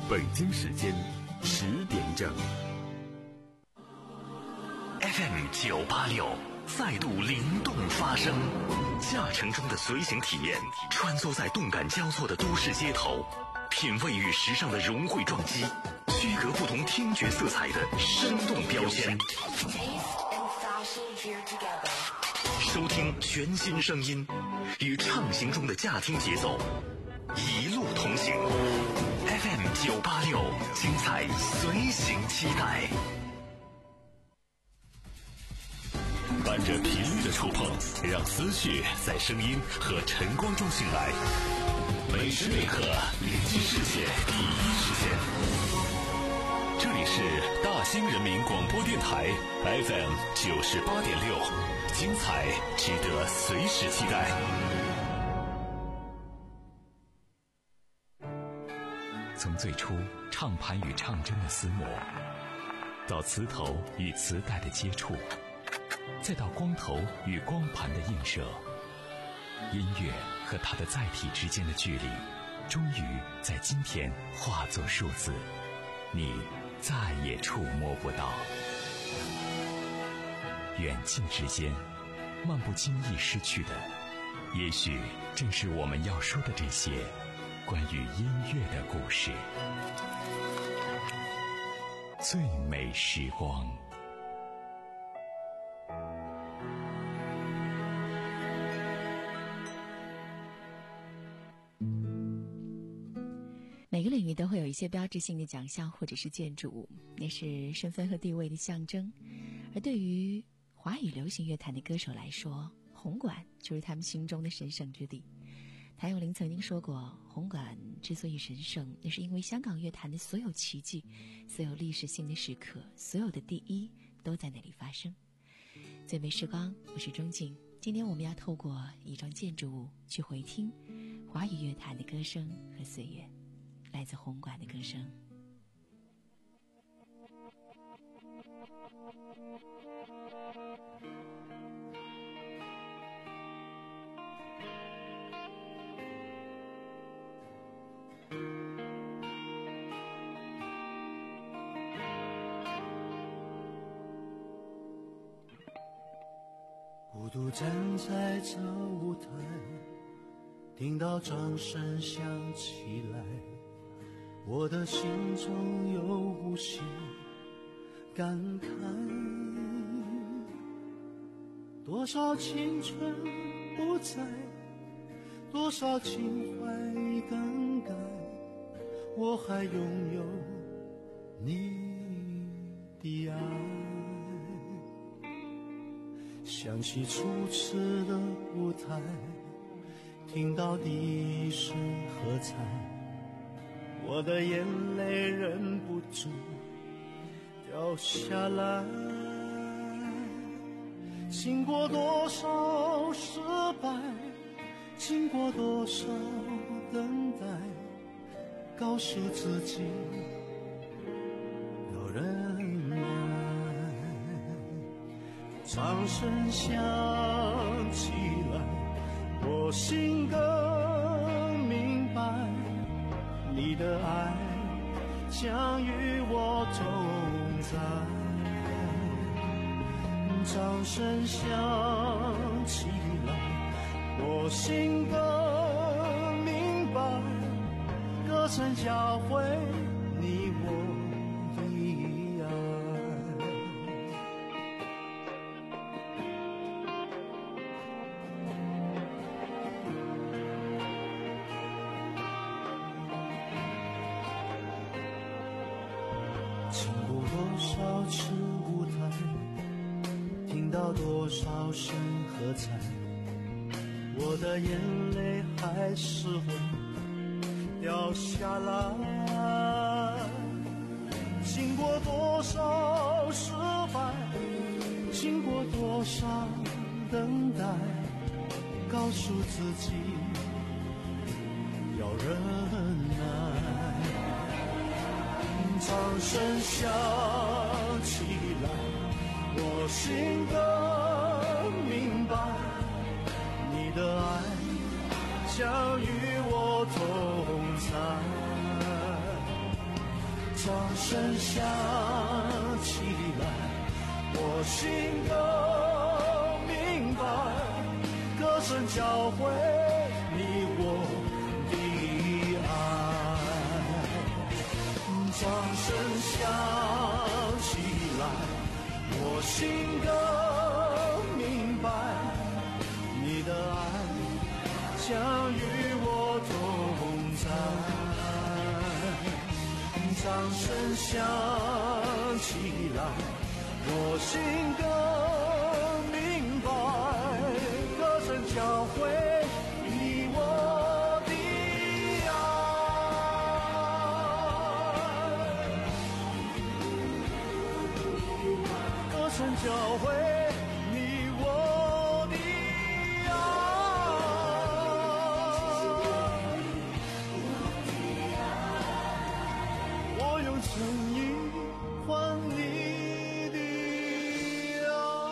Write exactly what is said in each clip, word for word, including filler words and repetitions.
北京时间十点整。 F M 九八六再度灵动发声，驾乘中的随行体验，穿梭在动感交错的都市街头，品味与时尚的融汇撞击，区隔不同听觉色彩的生动标签。收听全新声音，与畅行中的驾听节奏一路同行。F M 九八六，精彩随行期待。伴着频率的触碰，让思绪在声音和晨光中醒来。每时每刻，临近世界第一时间。这里是大兴人民广播电台 F M 九十八点六，精彩值得随时期待。从最初唱盘与唱针的厮磨，到磁头与磁带的接触，再到光头与光盘的映射，音乐和它的载体之间的距离，终于在今天化作数字，你再也触摸不到。远近之间，漫不经意失去的，也许正是我们要说的这些关于音乐的故事。最美时光。 每个领域都会有一些标志性的奖项或者是建筑物，那是身份和地位的象征。而对于华语流行乐坛的歌手来说，红馆就是他们心中的神圣之地。谭咏麟曾经说过，红馆之所以神圣，那是因为香港乐坛的所有奇迹，所有历史性的时刻，所有的第一都在那里发生。最美时光，我是钟静。今天我们要透过一幢建筑物去回听华语乐坛的歌声和岁月，来自红馆的歌声。 孤独站在这舞台，听到掌声响起来，我的心中有无限感慨。多少青春不在，多少情怀更改，我还拥有你的爱。想起初次的舞台，听到第一声喝彩，我的眼泪忍不住掉下来。经过多少失败，经过多少等待，告诉自己要忍耐。掌声响起来，我心更明白，你的爱将与我同在。掌声响起来，我心更明白，歌声教会你我的爱。经过多少次舞台，听到多少声喝彩，我的眼泪还是会掉下来。经过多少失败，经过多少等待，告诉自己要忍耐。掌声响起来，我心更明白，你的爱将与我同在。 掌声响起来，我心更明白，歌声教会你我的爱。掌声响起来，我心更明白，你的爱将与我同在。掌声响起来，我心更明白，歌声教会你我的爱，歌声教会你我的爱，我用诚意换你的爱。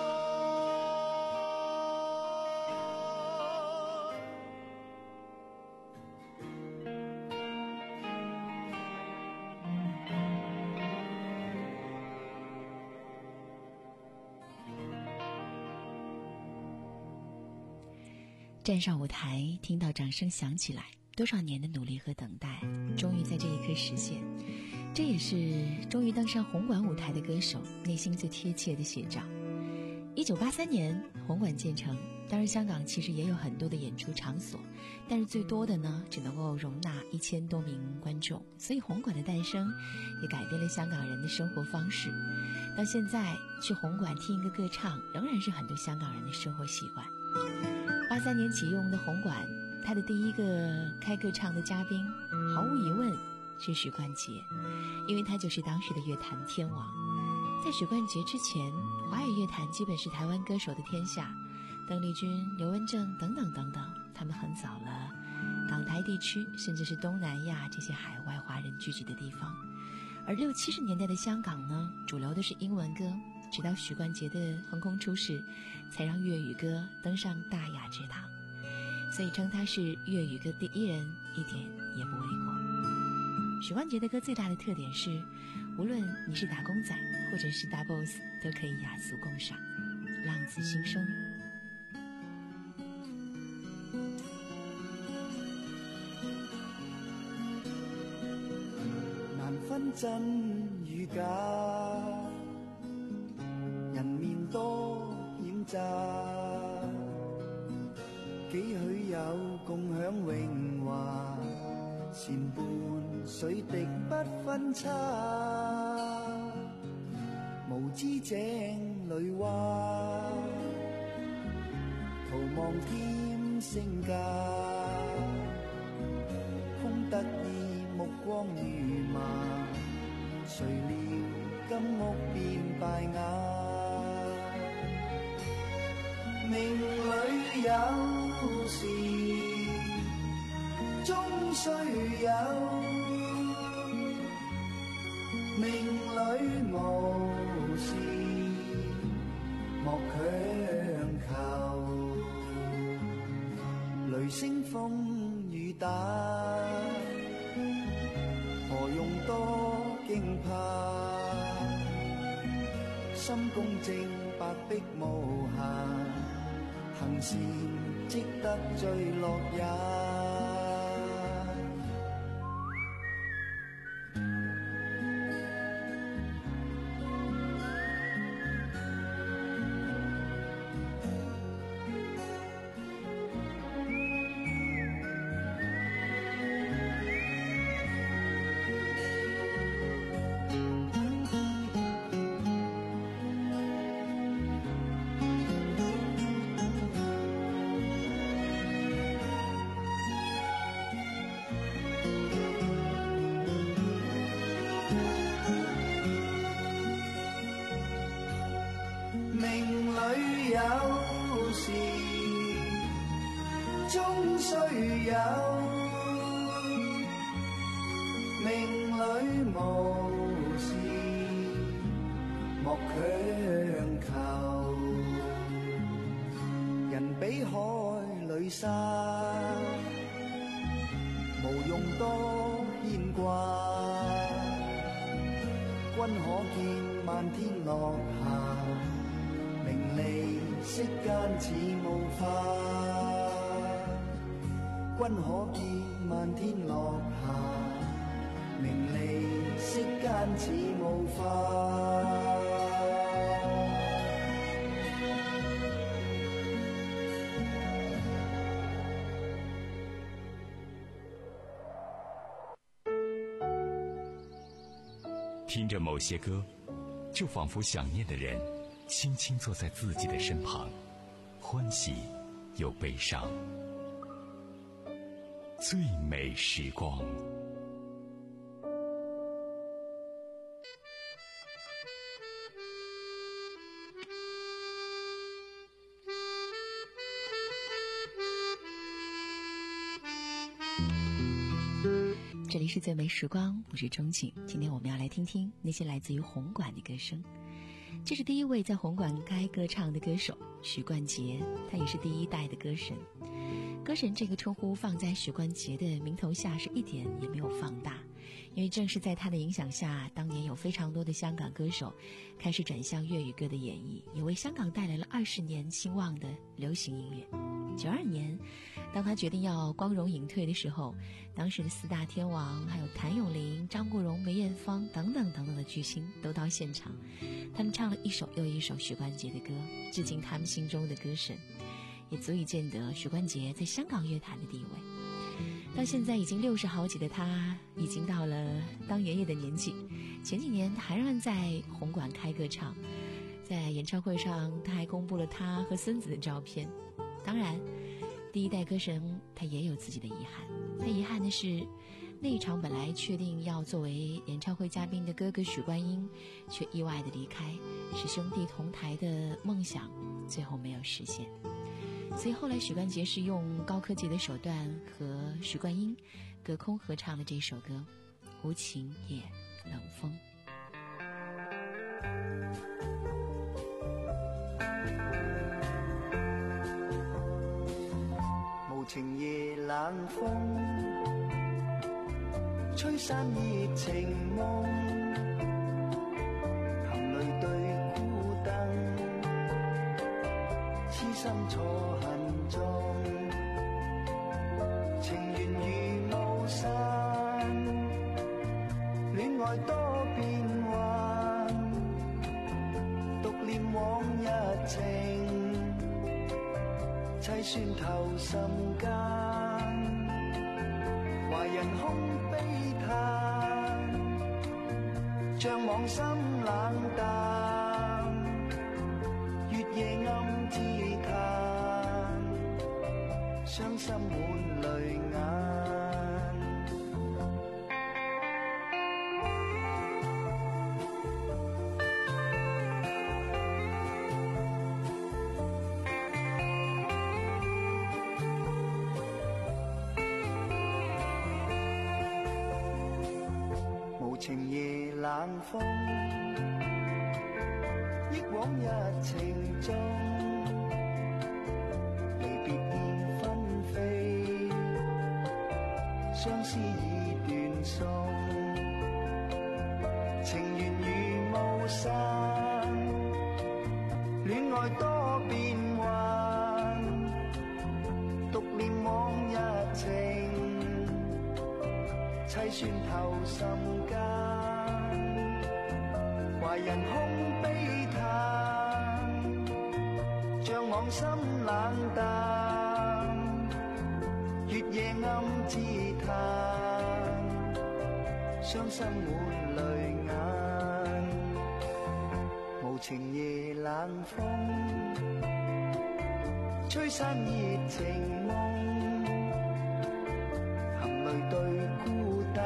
站上舞台，听到掌声响起来，多少年的努力和等待，终于在这一刻实现。这也是终于登上红馆舞台的歌手内心最贴切的写照。一九八三年，红馆建成，当然香港其实也有很多的演出场所，但是最多的呢，只能够容纳一千多名观众，所以红馆的诞生也改变了香港人的生活方式。到现在去红馆听一个歌唱，仍然是很多香港人的生活习惯。八三年启用的红馆，他的第一个开歌唱的嘉宾，毫无疑问是许冠杰，因为他就是当时的乐坛天王。在许冠杰之前，华语乐坛基本是台湾歌手的天下，邓丽君、刘文正等等等等，他们横扫了港台地区，甚至是东南亚这些海外华人聚集的地方。而六七十年代的香港呢，主流的是英文歌，直到许冠杰的横空出世，才让粤语歌登上大雅之堂，所以称他是粤语歌第一人一点也不为过。许冠杰的歌最大的特点是，无论你是打工仔或者是大 boss， 都可以雅俗共赏，浪子心声。 難分真與假，人面多險詐，幾許有共享榮華，前半水滴不分差，無知井裏蛙，徒望添聲價，空得意目光如麻，誰料金屋變敗瓦，命裏有時終須有，命裏無事莫強求，雷聲風雨打，何用多驚怕，心公正白璧無瑕，行善積得最樂也。有時終須有，命裏無事莫強求，人比海裏沙，無用多牽掛， 可見漫天落霞，名利息間似霧化。君可見漫天落霞，名利息間似霧化。 听着某些歌，就仿佛想念的人轻轻坐在自己的身旁，欢喜又悲伤。最美时光。 这里是最美时光，我是钟景。今天我们要来听听那些来自于红馆的歌声。这是第一位在红馆开歌唱的歌手许冠杰，他也是第一代的歌神。歌神这个称呼放在许冠杰的名头下是一点也没有放大，因为正是在他的影响下，当年有非常多的香港歌手开始转向粤语歌的演绎，也为香港带来了二十年兴旺的流行音乐。九二年，当他决定要光荣隐退的时候，当时的四大天王还有谭咏麟、张国荣、梅艳芳等等等等的巨星都到现场，他们唱了一首又一首许冠杰的歌，致敬他们心中的歌神，也足以见得许冠杰在香港乐坛的地位。到现在已经六十好几的他，已经到了当爷爷的年纪。前几年他还让人在红馆开歌唱，在演唱会上他还公布了他和孙子的照片。当然，第一代歌神他也有自己的遗憾。他遗憾的是，那一场本来确定要作为演唱会嘉宾的哥哥许冠英，却意外的离开，使兄弟同台的梦想最后没有实现。所以后来许冠杰是用高科技的手段和许冠英隔空合唱了这首歌《无情也冷风》。 無情夜冷風，吹散熱情夢，含淚對孤燈，痴心錯恨中，情緣如霧散，戀愛多變幻，獨念往日情，凄酸透心間，懷人空悲嘆，像往心冷淡，月夜暗自嘆，傷心滿淚眼。情夜冷風，憶往日情中，離別燕紛飛，相思已斷送，情緣如霧散，戀愛多變幻，獨念往日情，凄酸透心間，懷人空悲嘆，像往心冷淡，月夜暗自嘆，傷心滿淚眼。無情夜冷風，吹散熱情夢，含淚對孤燈，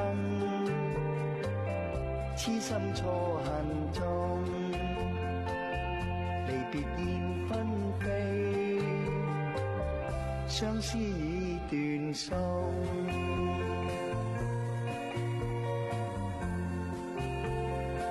痴心錯恨中，離別燕紛飛，相思已斷送。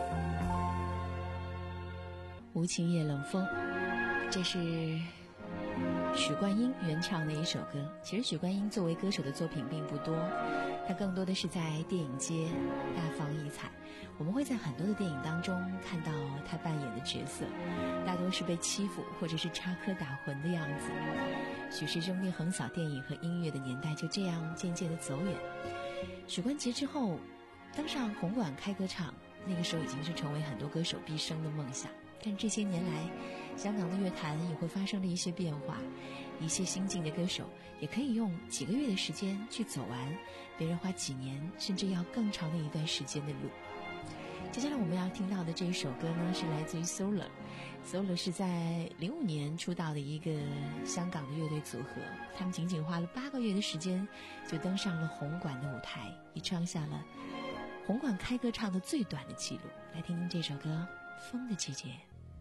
无情夜冷风，这是许冠英原唱的一首歌。其实许冠英作为歌手的作品并不多，他更多的是在电影界大放异彩。我们会在很多的电影当中看到他扮演的角色，大多是被欺负或者是插科打诨的样子。许氏兄弟横扫电影和音乐的年代就这样渐渐的走远。许冠杰之后登上红馆开歌唱，那个时候已经是成为很多歌手毕生的梦想。但这些年来，香港的乐坛也会发生了一些变化，一些新晋的歌手也可以用几个月的时间去走完别人花几年甚至要更长的一段时间的路。接下来我们要听到的这一首歌呢，是来自于 Solar。 Solar 是在零五年出道的一个香港的乐队组合，他们仅仅花了八个月的时间就登上了红馆的舞台，也创下了红馆开歌唱的最短的记录。来听听这首歌《风的季节》。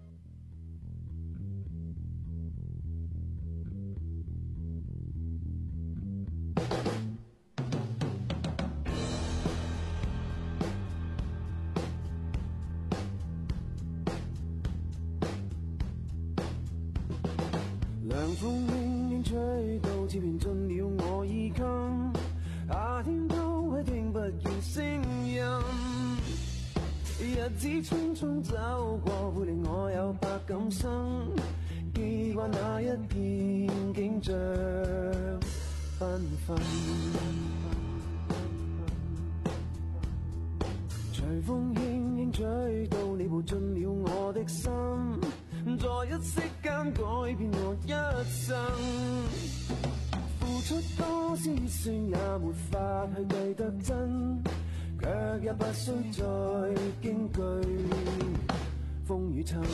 涼風輕輕吹到似便進了我耳襟，夏天都會聽不見聲音，日子匆匆走過，會令我有百感生，記掛那一片景象繽紛，隨風輕輕吹到你步進了我的心，在一息間改變我一生，付出多少熱算也沒法去計得真，卻也不需再驚懼風雨侵。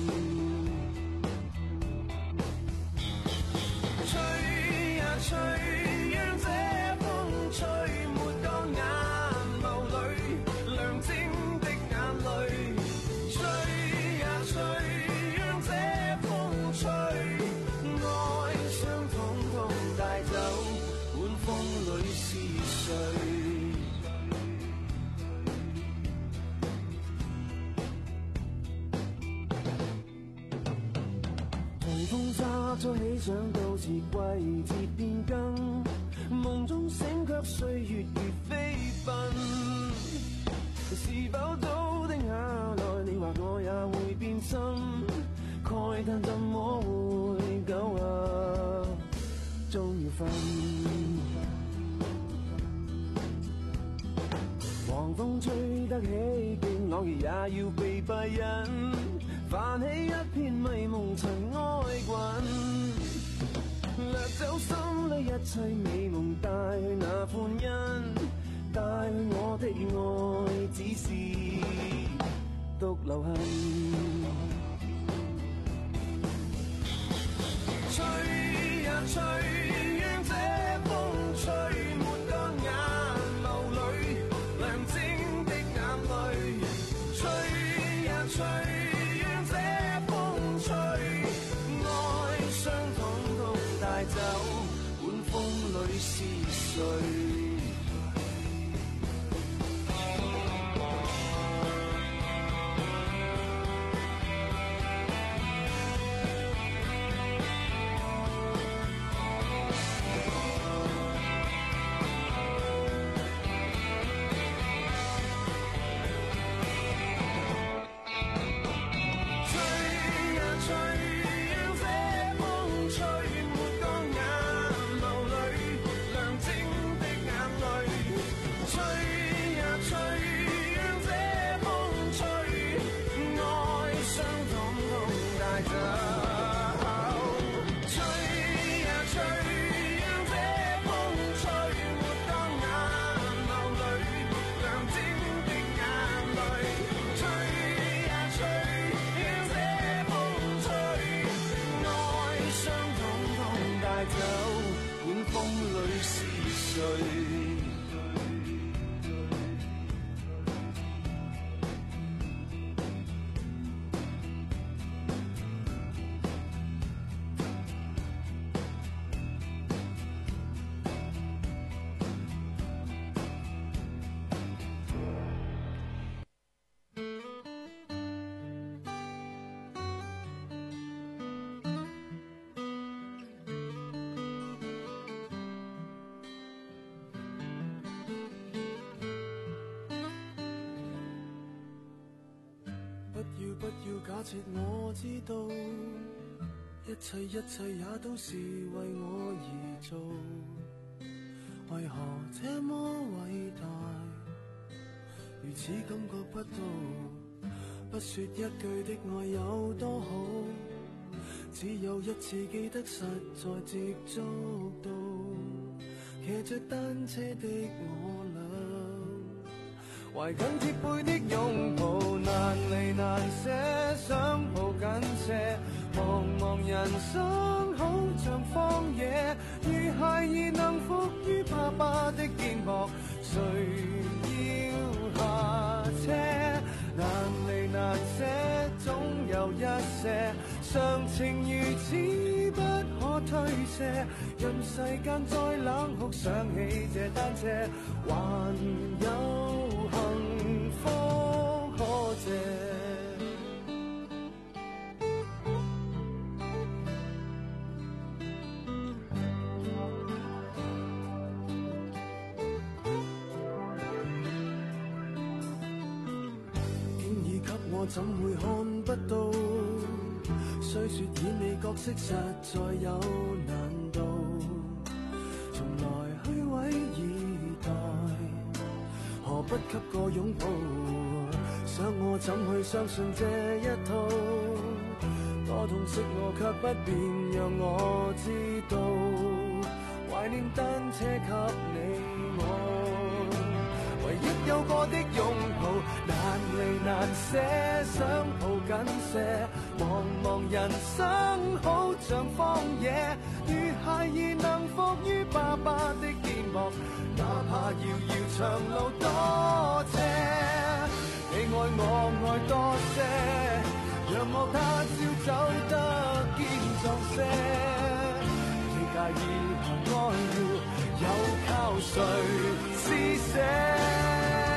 吹呀吹，讓這風吹沒當眼眸裏亮晶的眼淚，吹呀吹，風沙初起想到是季節變更，夢中醒卻歲月如飛奔，是否早定下來你話我也會變心，慨嘆怎麼會久啊終要分，狂風吹得起勁朗然也要被閉忍，泛起一片迷蒙塵埃滾，掠走心裏一切美夢，帶去那歡欣，帶去我的愛只是獨留痕。吹呀吹，讓這風吹沒當眼眸裏亮晶的眼淚，吹呀吹，走管風裏是誰， 不要假設我知道，一切一切也都是為我而做，為何這麼偉大，如此感覺不到，不說一句的愛有多好，只有一次記得實在接觸到，騎着單車的我倆，懷緊貼背的擁抱，難離難捨，想抱緊些，茫茫人生好像荒野，如孩兒能伏於爸爸的肩膊，誰要下車？難離難捨，總有一些常情如此不可推卸，任世間再冷酷，想起這單車，還有幸福可借。怎會看不到？雖說演你角色實在有難度，從來虛偽以待，何不給個擁抱？想我怎去相信這一套？多痛惜我卻不便讓我知道，懷念單車給你我，唯一有過的擁抱，難離難捨，想抱緊些，茫茫人生好像荒野，如孩兒能伏於爸爸的肩膊，哪怕遙遙長路多斜，你愛我愛多些，讓我他朝走得堅壯些，你介意和愛要又靠誰施捨？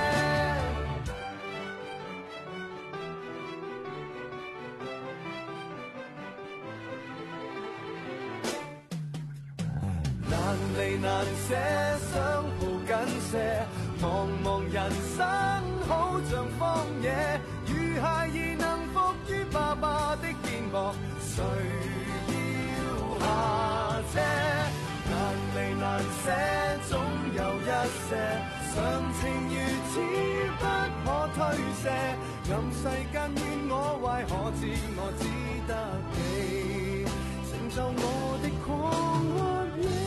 難離難捨，想抱緊些，茫茫人生好像荒野，如孩兒能伏於爸爸的肩膊，誰要下車？難離難捨，總有一些常情如此不可推卸，任世間怨我壞，可知我只得你成就我的狂歡夜。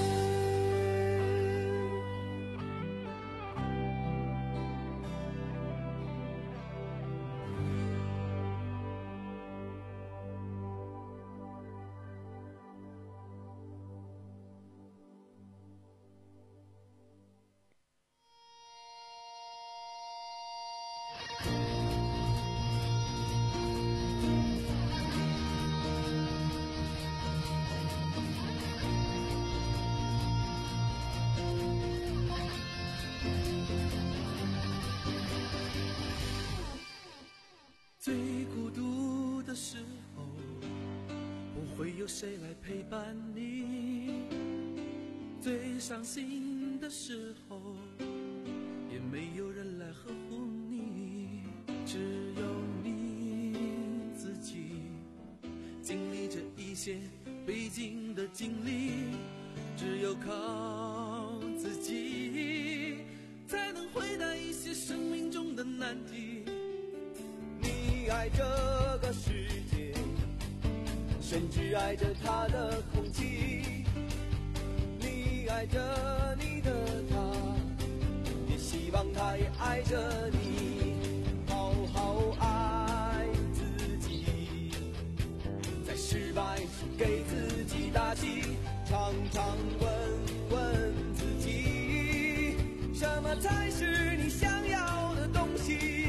最孤独的时候，不会有谁来陪伴你；最伤心的时候，也没有人来呵护你。只有你自己经历着一些必经的经历，只有靠自己才能回答一些生命中的难题。你爱这个世界，甚至爱着它的空气，你爱着你的他，也希望他也爱着你，好好爱自己，在失败时给自己打气，常常问问自己，什么才是你想要的东西。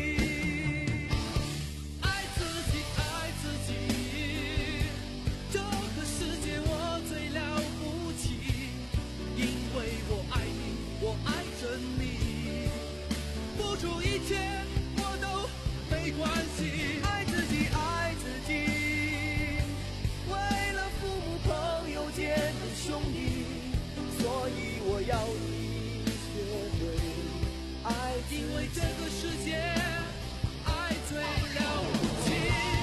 没关系，爱自己，爱自己，为了父母朋友间的兄弟，所以我要你学会爱自己，因为这个世界爱最了不起。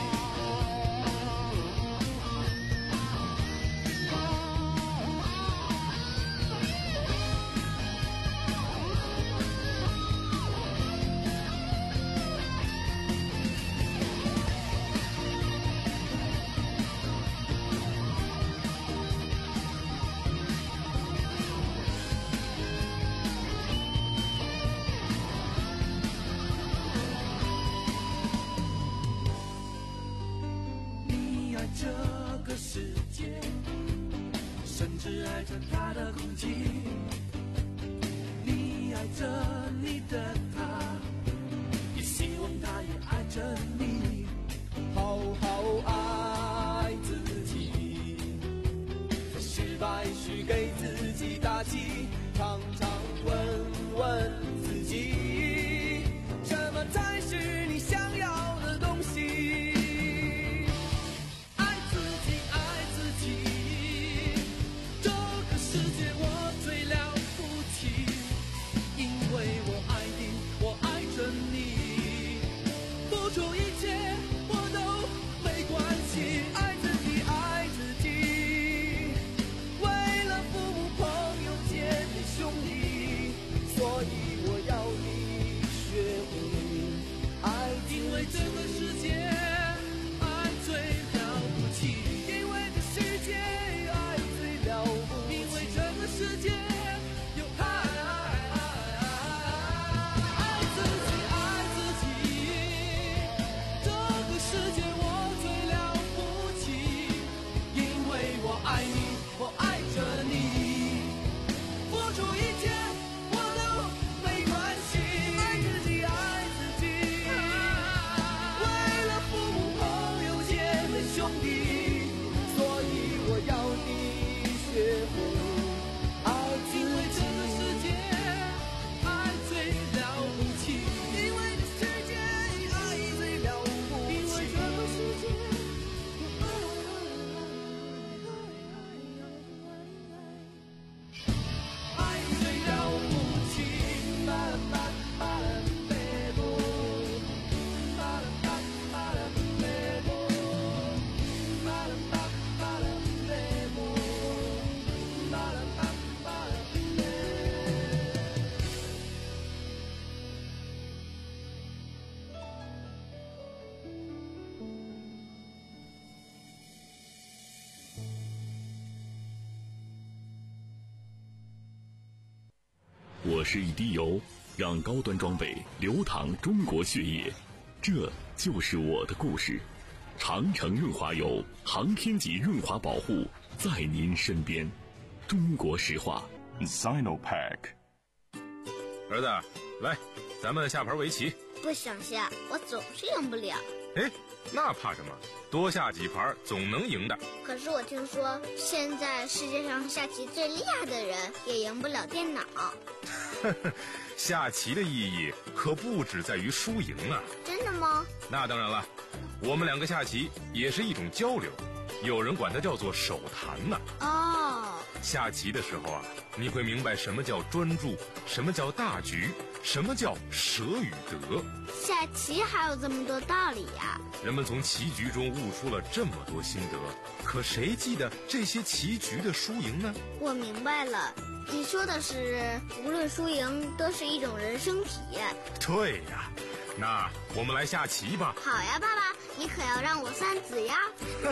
我是一滴油，让高端装备流淌中国血液，这就是我的故事。长城润滑油，航天级润滑保护，在您身边。中国石化 Sinopack。 儿子，来，咱们下盘围棋。 不想下，我总是赢不了。 哎，那怕什么？多下几盘总能赢的。 可是我听说，现在世界上下棋最厉害的人也赢不了电脑。 下棋的意义可不只在于输赢啊。 真的吗？ 那当然了，我们两个下棋也是一种交流，有人管它叫做手谈呢。 哦， 下棋的时候啊，你会明白什么叫专注，什么叫大局，什么叫舍与得。 下棋还有这么多道理呀！ 人们从棋局中悟出了这么多心得，可谁记得这些棋局的输赢呢？ 我明白了，你说的是无论输赢都是一种人生体验。 对呀，那我们来下棋吧。 好呀，爸爸，你可要让我三子呀。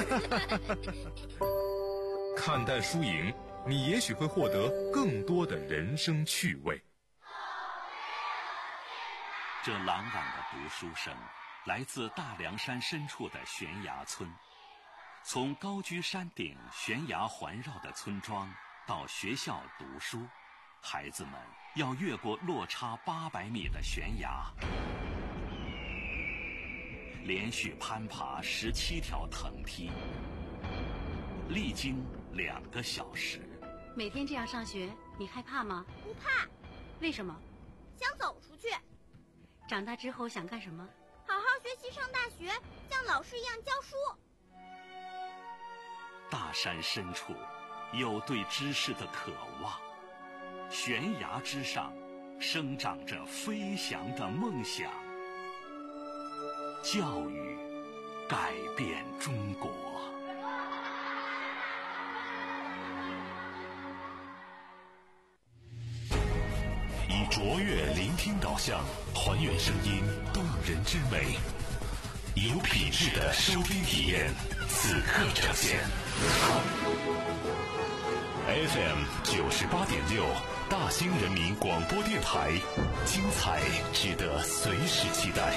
看淡输赢，你也许会获得更多的人生趣味。 这朗朗的读书声来自大凉山深处的悬崖村。从高居山顶悬崖环绕的村庄到学校读书，孩子们要越过落差八百米的悬崖，连续攀爬十七条藤梯，历经两个小时。 每天这样上学，你害怕吗？ 不怕。 为什么？ 想走出去。 长大之后想干什么？ 好好学习上大学，像老师一样教书。 大山深处有对知识的渴望，悬崖之上生长着飞翔的梦想。教育改变中国。 以卓越聆听导向，还原声音动人之美，有品质的收听体验，此刻呈现。F M 九十八点六，大兴人民广播电台，精彩值得随时期待。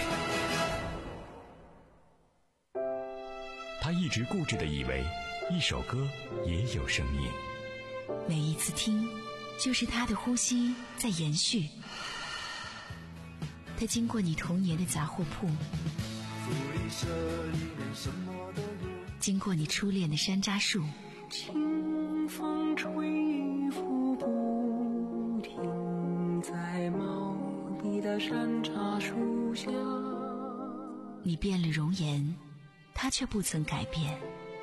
他一直固执地以为，一首歌也有生命。 每一次听，就是他的呼吸在延续。他经过你童年的杂货铺，经过你初恋的山楂树， 清风吹拂不停，在茂密的山楂树下。 你变了容颜，他却不曾改变。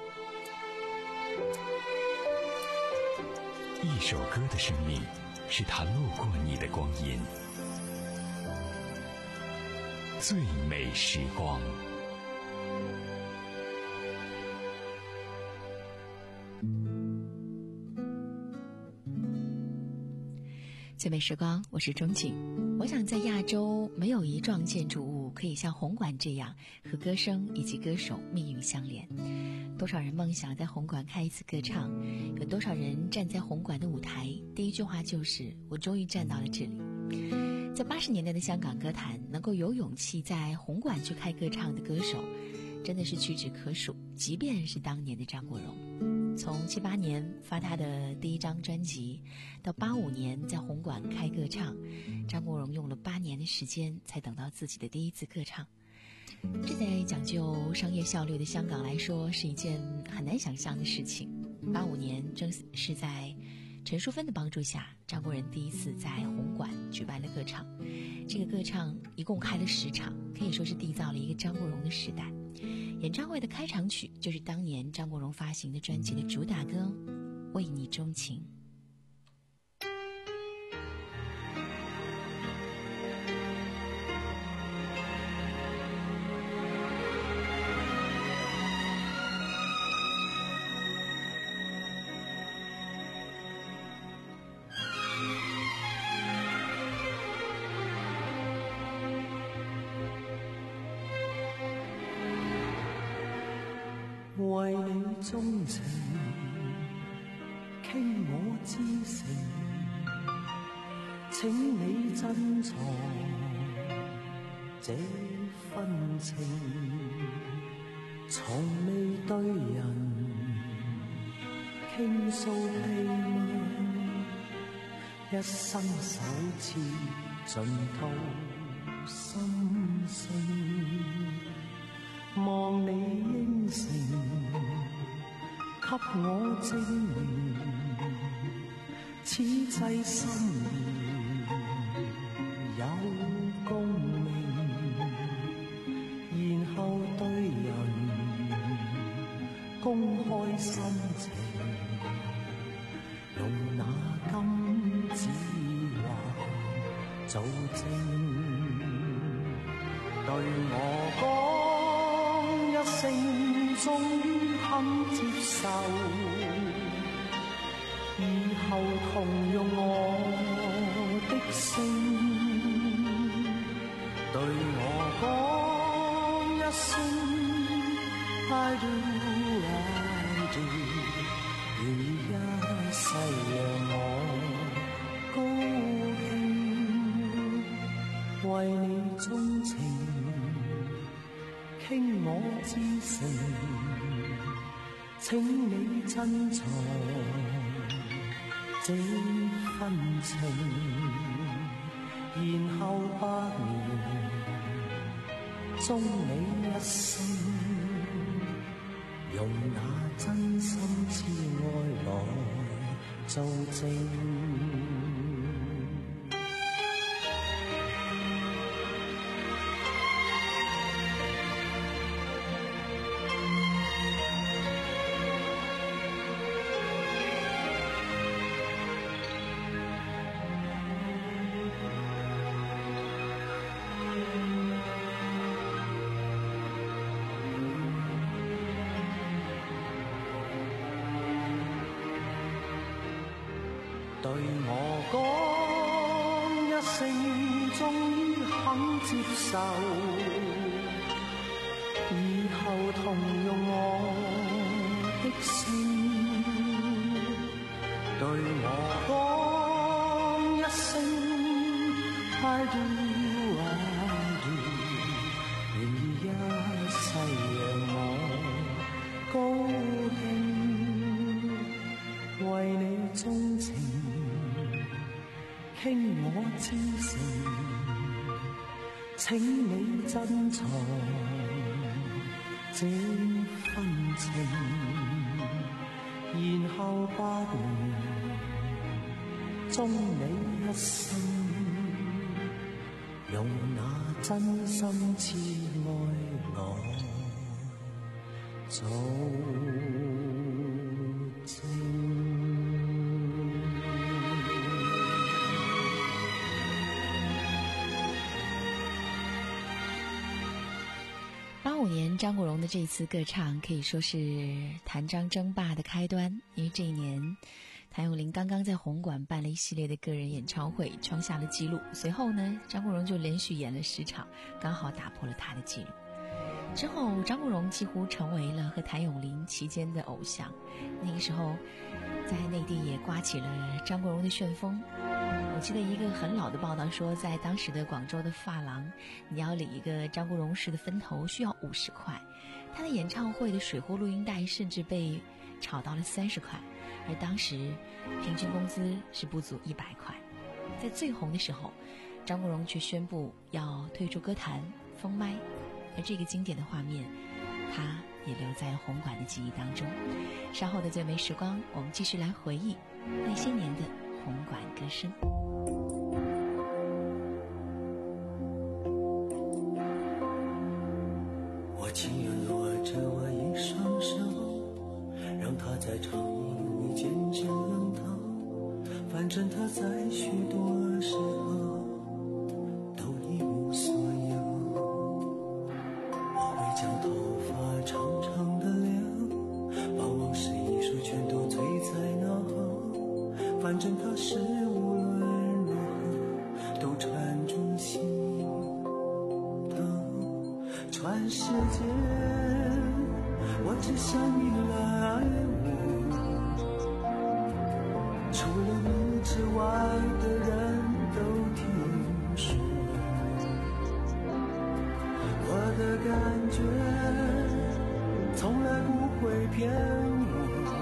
一首歌的生命，是他路过你的光阴。最美时光。 最美时光，我是钟景。我想在亚洲没有一幢建筑物可以像红馆这样和歌声以及歌手命运相连。多少人梦想在红馆开一次歌唱，有多少人站在红馆的舞台，第一句话就是我终于站到了这里。在八十年代的香港歌坛，能够有勇气在红馆去开歌唱的歌手真的是屈指可数，即便是当年的张国荣。从七八年发他的第一张专辑，到八五年在红馆开歌唱，张国荣用了八年的时间才等到自己的第一次歌唱。这在讲究商业效率的香港来说，是一件很难想象的事情。八五年正是在陈淑芬的帮助下，张国荣第一次在红馆举办了歌唱。这个歌唱一共开了十场，可以说是缔造了一个张国荣的时代。演唱会的开场曲就是当年张国荣发行的专辑的主打歌《为你钟情》。 为你钟情，倾我至诚， 請你珍藏這份情，從未對人傾訴秘密，一生首次盡吐心聲，望你應承給我證明，此際心有共鳴，然後對人公開心情，用那金指環做證，對我講一聲終於肯接受，以後同用我的姓，對我講一聲 I do I do， 願一世讓我高興，為你鍾情，傾我至誠，請你珍藏這份情，然後百年終你一生，用那真心摯愛來做證。對我講一聲終於肯接受，以後同用我的姓，對我講一聲 I do I do， 願意一世讓我高興，為你鍾情，傾我至誠，請你珍藏這份情，然後百年終你一生，用那真心摯愛來做證。 八五年张国荣的这次歌唱可以说是谭张争霸的开端，因为这一年谭咏麟刚刚在红馆办了一系列的个人演唱会，创下了纪录。随后呢，张国荣就连续演了十场，刚好打破了他的纪录。之后张国荣几乎成为了和谭咏麟期间的偶像，那个时候在内地也刮起了张国荣的旋风。我记得一个很老的报道说，在当时的广州的发廊，你要领一个张国荣式的分头需要五十块，他的演唱会的水货录音带甚至被炒到了三十块，而当时平均工资是不足一百块。在最红的时候，张国荣却宣布要退出歌坛封麦，而这个经典的画面他也留在了红馆的记忆当中。稍后的最美时光，我们继续来回忆那些年的红馆歌声。 我情愿握着我一双手，让它在长夜里渐渐冷透，反正它在许多时候都一无所有。我会将头发长长的留，把往事一束全都堆在脑后，反正它是无论如何都缠住心头。全世界我只想你来爱我，除了你之外的人都感觉从来不会骗我，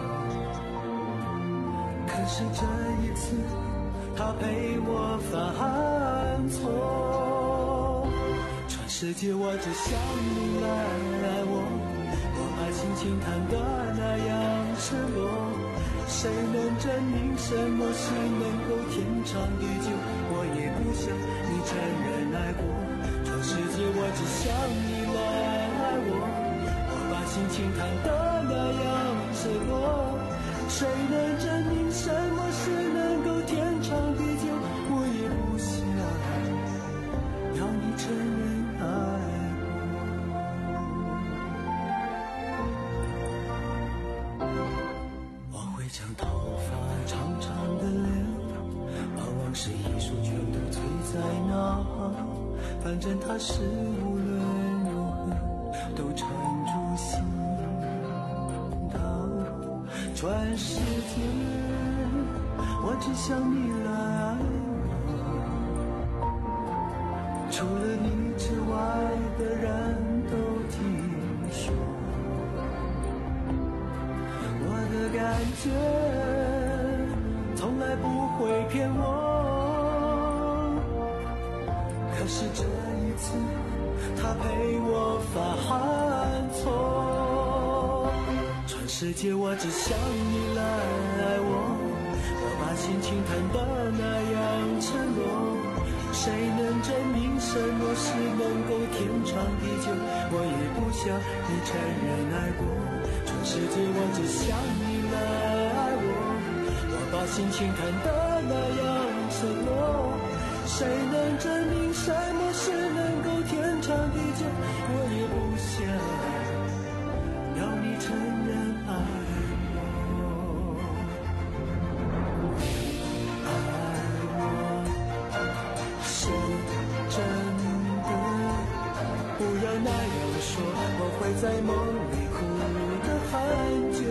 可是这一次他陪我犯错。全世界我只想你来爱我，我把心情弹得那样赤裸，谁能证明什么是能够天长地久？我也不想你承认爱过，全世界我只想你来爱我，我把心情弹得那样赤裸，谁能证明什么是能够天长地久？我也不想要你承认爱我。我会将头发长长的脸，把往事一束全都堆在那，反正它是无论如何都沉住心头。全世界我只想你来爱我，除了你之外的人都听说，我的感觉从来不会骗我，可是这一次他陪我犯错。全世界我只想你来爱我，我把心情弹得那样赤裸，谁能证明什么是能够天长地久？我也不想你承认爱过，全世界我只想你来爱我，我把心情弹得那样赤裸，谁能证明什么是能够天长地久？我也不想要你承认爱我，爱我是真的，不要那样说，我会在梦里哭得很久，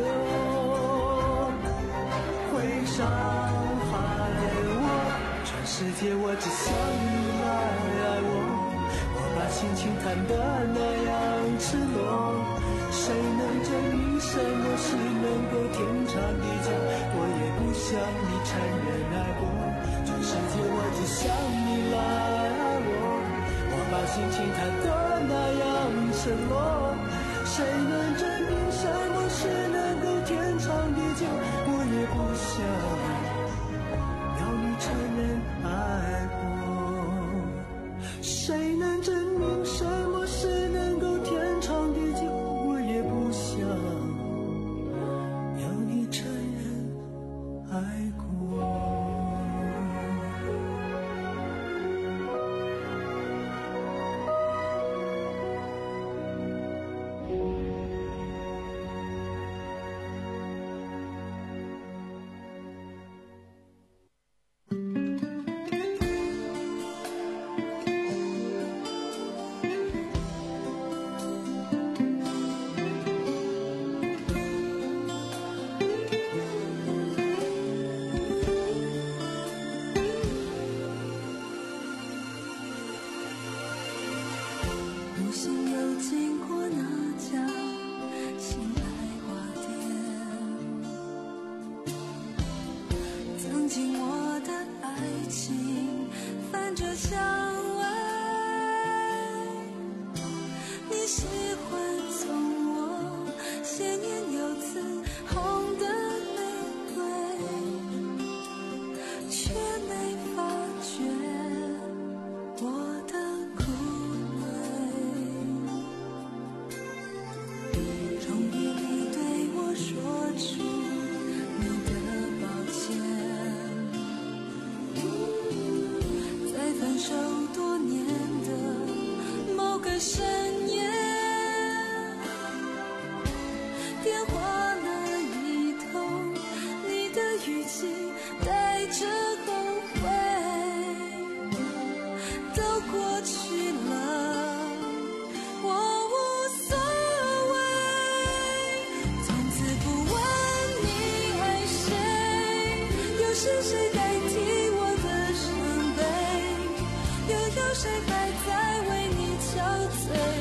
会伤害我。全世界我只想你来爱我，我把心情弹得那样赤裸，谁能证明什么是能够天长地久？我也不想你承认爱过，全世界我只想你来爱我，我把心情弹得那样赤裸，谁能证明什么是能够天长地久？我也不想要你承认爱过，谁能证明什么是能够天长地久？我也不想要你承认爱过。 谁还在为你憔悴？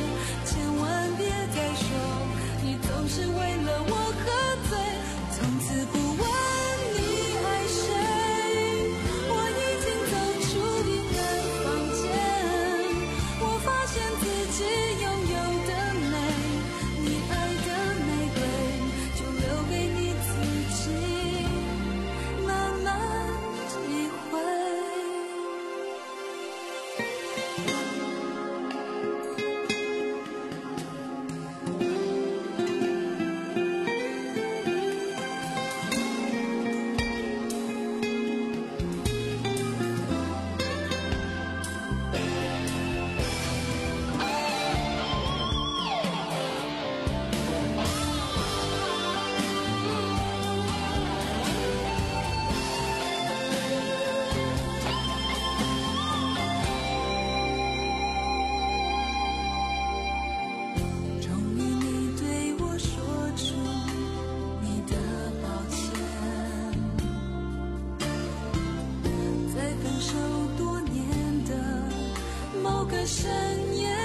深夜，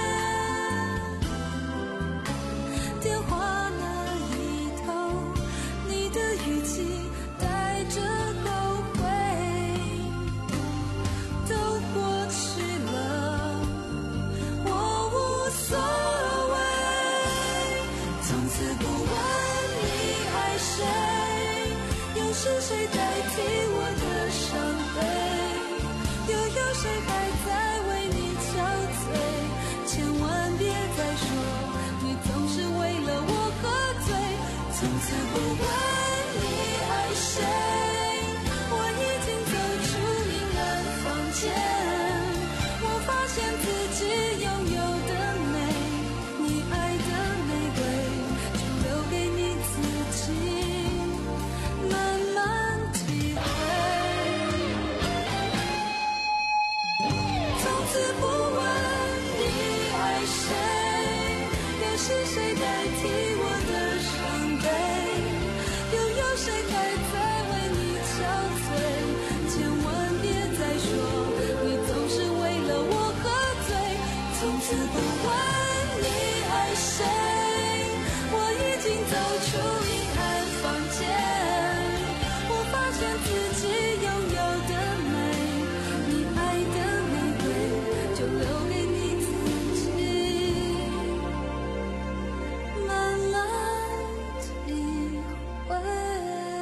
电话那一头，你的语气带着后悔，都过去了，我无所谓。从此不问你爱谁，又是谁代替我的伤悲，又有谁还在为你憔悴？千万别再说你总是为了我喝醉。从此不问你爱谁，我已经走出阴暗房间，我发现自己拥有的美，你爱的玫瑰就留给你自己慢慢体会。从此不问你爱谁，又是谁代替我的伤悲，又有谁还在为你憔悴？千万别再说你总是为了我喝醉。从此不问你爱谁，我已经走出阴暗房间，我发现自己拥有的美，你爱的玫瑰就留给你自己慢慢体会。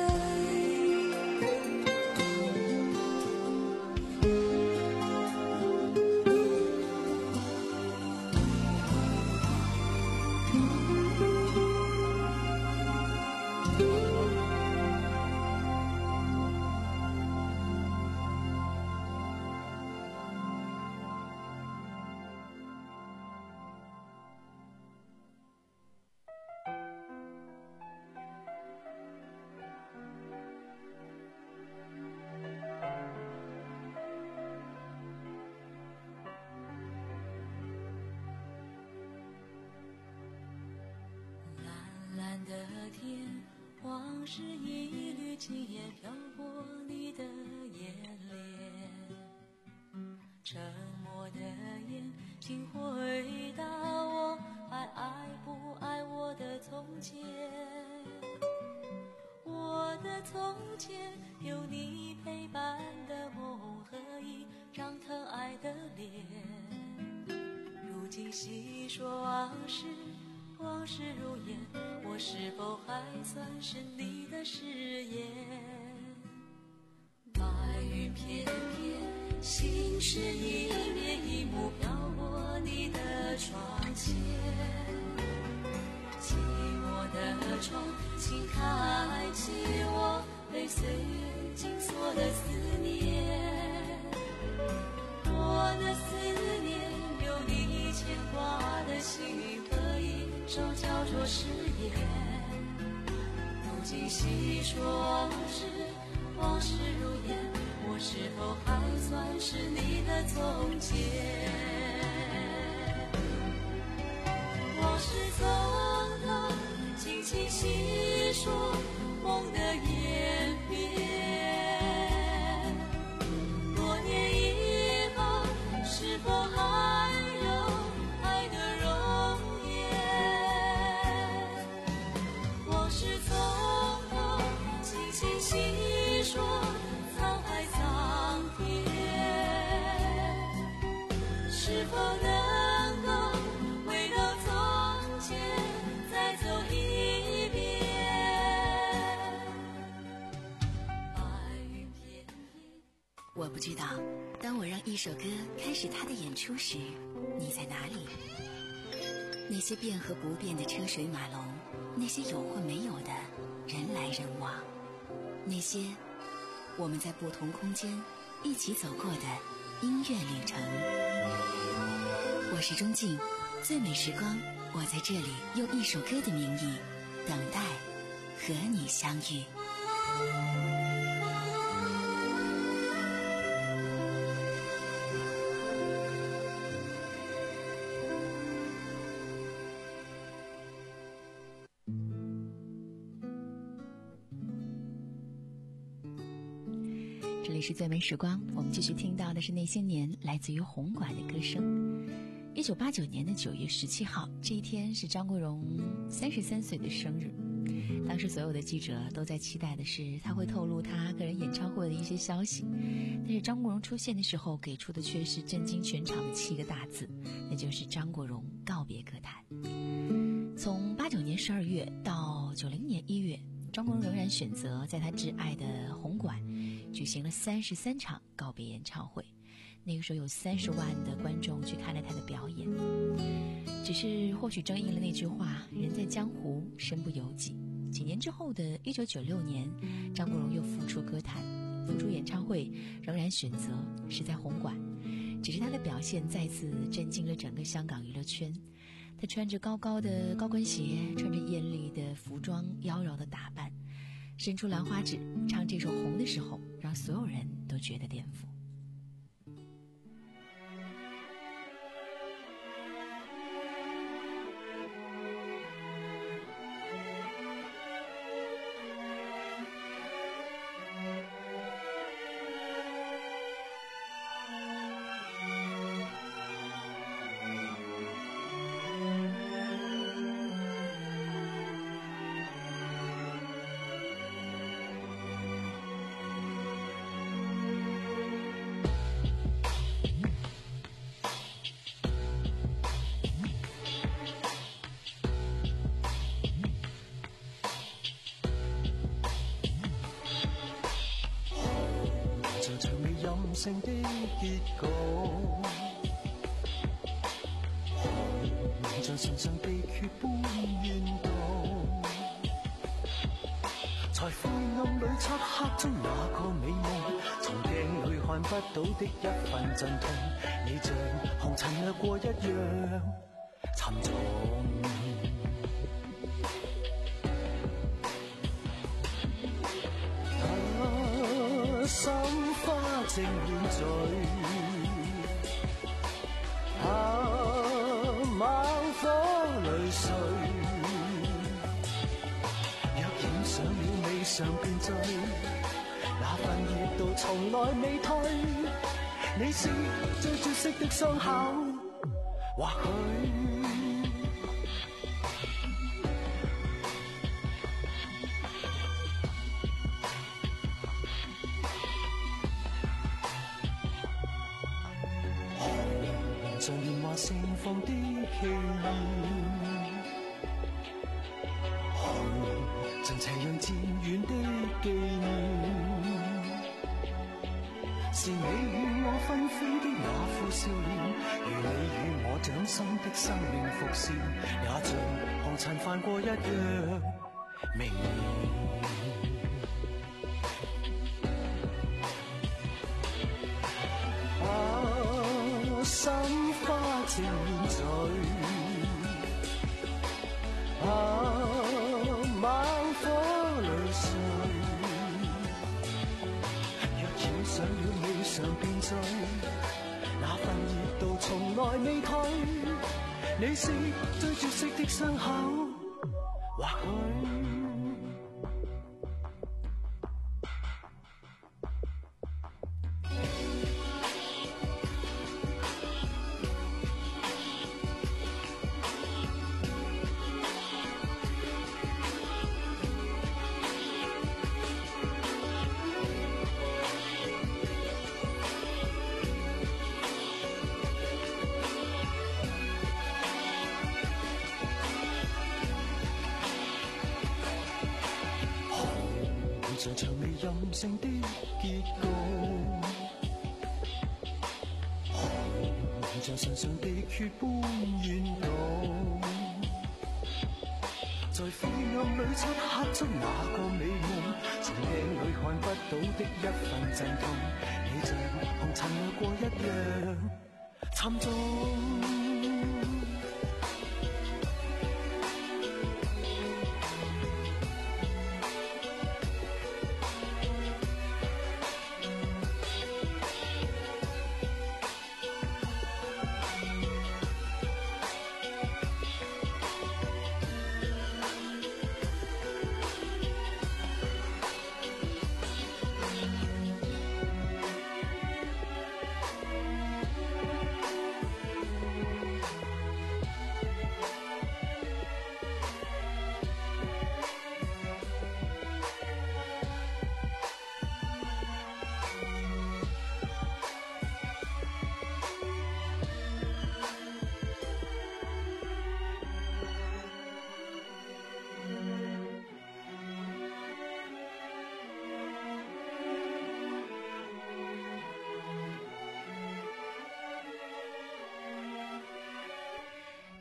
蓝的天，往事一缕轻烟飘过你的眼帘，沉默的眼，请回答我还爱不爱我的从前。我的从前有你陪伴的梦和一张疼爱的脸，如今细说往事，往事如烟，我是否还算是你的誓言？白云片片，心事一面一幕飘过你的窗前，寂寞的窗，请开启我被岁月紧锁的思念。我的思念有你牵挂的心和一首叫做誓言。如今细说往事，往事如烟，我是否还算是你的从前？往事从头，轻轻细说梦的演变。多年以后，是否还有爱的容颜？往事从头，轻轻细说沧海桑田。是否能够回到从前，再走一遍？白云片片。 我不知道，当我让一首歌开始它的演出时，你在哪里？那些变和不变的车水马龙，那些有或没有的人来人往，那些我们在不同空间一起走过的音乐旅程。我是钟静，最美时光，我在这里用一首歌的名义等待和你相遇。这里是最美时光，我们继续听到的是那些年来自于红馆的歌声。 一九八九年的九月十七号，这一天是张国荣三十三岁的生日。当时所有的记者都在期待的是他会透露他个人演唱会的一些消息，但是张国荣出现的时候给出的却是震惊全场的七个大字，那就是张国荣告别歌坛。从八九年十二月到九零年一月，张国荣仍然选择在他挚爱的红馆举行了三十三场告别演唱会，那个时候有三十万的观众去看了他的表演。只是或许正应了那句话，人在江湖身不由己。几年之后的一九九六年，张国荣又复出歌坛，复出演唱会仍然选择是在红馆，只是他的表现再次震惊了整个香港娱乐圈。他穿着高高的高跟鞋，穿着艳丽的服装，妖娆的打扮，伸出兰花指唱这首《红》的时候，让所有人都觉得颠覆。 性的結局，像唇上地缺般怨毒，在灰暗裏漆黑中那個美夢，從鏡裏看不到的一份陣痛，你像紅塵掠過一樣沉重。心花正亂醉，啊，猛火淚碎，若染上了未嘗便醉，那份熱度從來未退，你是最絕色的傷口，或許像年華盛放的氣焰，紅像斜陽漸遠的紀念，是你與我紛飛的那副笑臉，如你與我掌心的生命伏線，也像紅塵泛過一樣明豔。心花正亂醉，啊，猛火淚碎，若染上了未嘗便醉，那份熱度從來未退，你是最絕色的傷口，或許像場未任性的結局，紅像唇上地缺般怨毒，在灰暗裏漆黑中那個美夢，從鏡裏看不到的一份陣痛，你像紅塵掠過一樣沉重。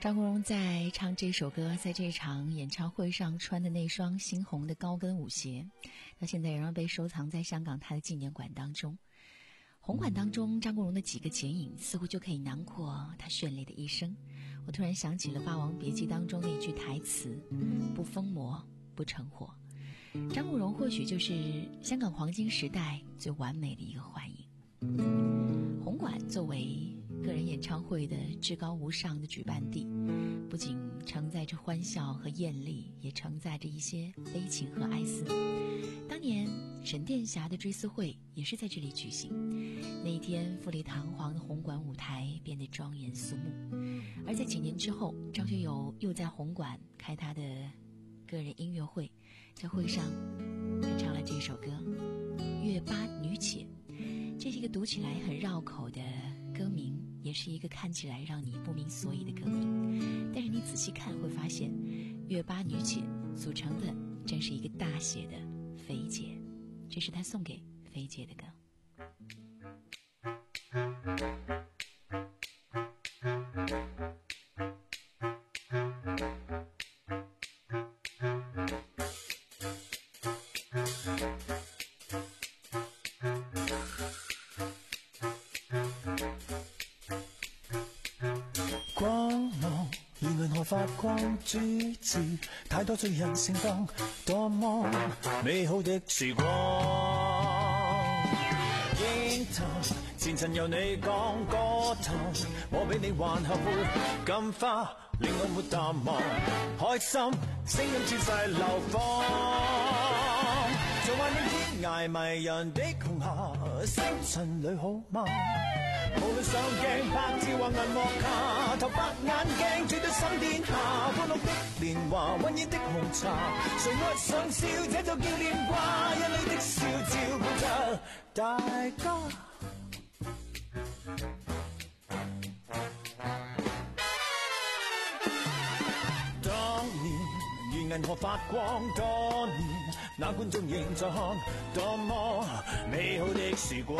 张国荣在唱这首歌，在这场演唱会上穿的那双猩红的高跟舞鞋，到现在仍然被收藏在香港他的纪念馆当中。红馆当中，张国荣的几个剪影似乎就可以囊括他绚丽的一生。我突然想起了《霸王别姬》当中的一句台词：不疯魔不成活。张国荣或许就是香港黄金时代最完美的一个幻影。红馆作为个人演唱会的至高无上的举办地，不仅承载着欢笑和艳丽，也承载着一些悲情和哀思。当年沈殿霞的追思会也是在这里举行，那一天富丽堂皇的红馆舞台变得庄严肃穆。而在几年之后，张学友又在红馆开他的个人音乐会，在会上他唱了这首歌《月巴女且》。这是一个读起来很绕口的歌名，也是一个看起来让你不明所以的歌名，但是你仔细看会发现，月巴女且组成的正是一个大写的菲姐，这是他送给菲姐的歌。 發光珠子，太多醉人盛放，多麼美好的時光。英壇前塵由你講，歌壇我比你還後悔，金花令我沒淡忘，開心聲音轉世流放。做幻影天涯迷人的紅霞，星塵裏好嗎？無論上鏡拍照或銀幕下，頭白眼鏡絕對心殿下，歡樂的年華溫熱的紅茶，誰愛上笑這就叫戀掛，一縷的笑照顧着大家。當年如銀河發光，多年那觀眾仍在看，多麼美好的時光。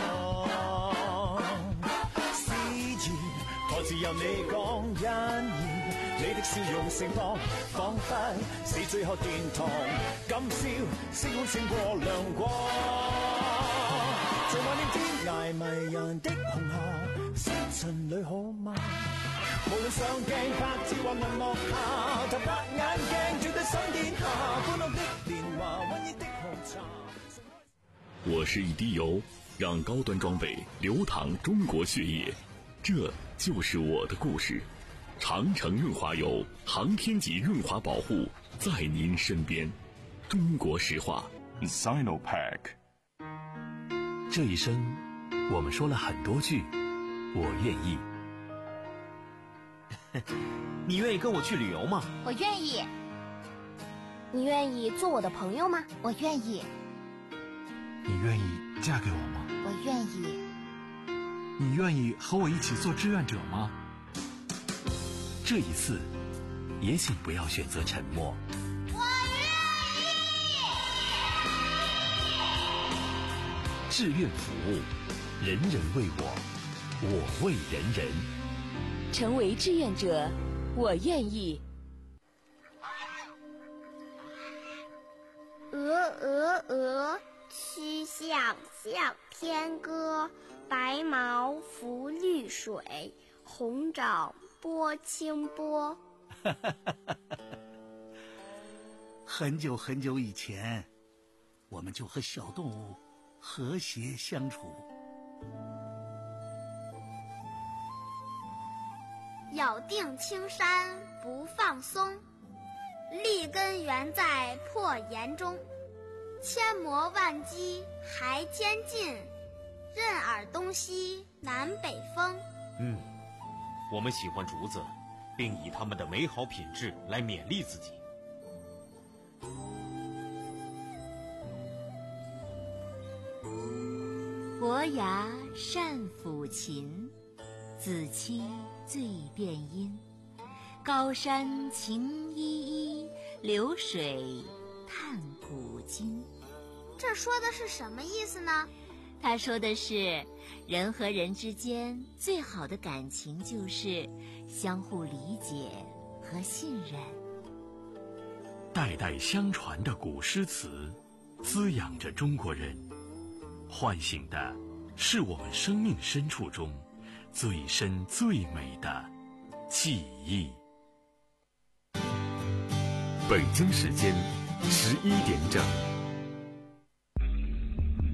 何時由你講欣然，你的笑容盛放，彷彿是最後殿堂。今宵星空勝過亮光，在幻影天涯迷人的紅霞，星塵裏好嗎？無論上鏡拍照或銀幕下，頭白眼鏡絕對心殿下，歡樂的年華溫熱的紅茶。 我是一滴油，讓高端裝備流淌中國血液，這就是我的故事。長城潤滑油，航天級潤滑保護，在您身邊。中國石化 Sinopec。 這一生我們說了很多句我願意。 你願意跟我去旅遊嗎？ 我願意。你願意做我的朋友嗎？我願意。 你願意嫁給我嗎？ 我願意。 你願意和我一起做志願者嗎？ 這一次也請不要選擇沉默。 我願意。 志願服務，人人為我，我為人人。 成為志願者，我願意。 鹅鹅鹅，曲項向天歌，白毛浮綠水，紅掌撥清波。 很久很久以前，我們就和小動物和諧相處。 咬定青山不放鬆，立根原在破岩中，千磨萬擊還兼進，任爾東西南北風。 嗯，我們喜歡竹子，並以它們的美好品質來勉勵自己。 伯牙善撫琴，子期最辨音。高山晴依依，流水探古今。 这说的是什么意思呢？ 他说的是，人和人之间最好的感情就是相互理解和信任。 代代相传的古诗词，滋养着中国人，唤醒的是我们生命深处中最深最美的记忆。 北京时间十一点整。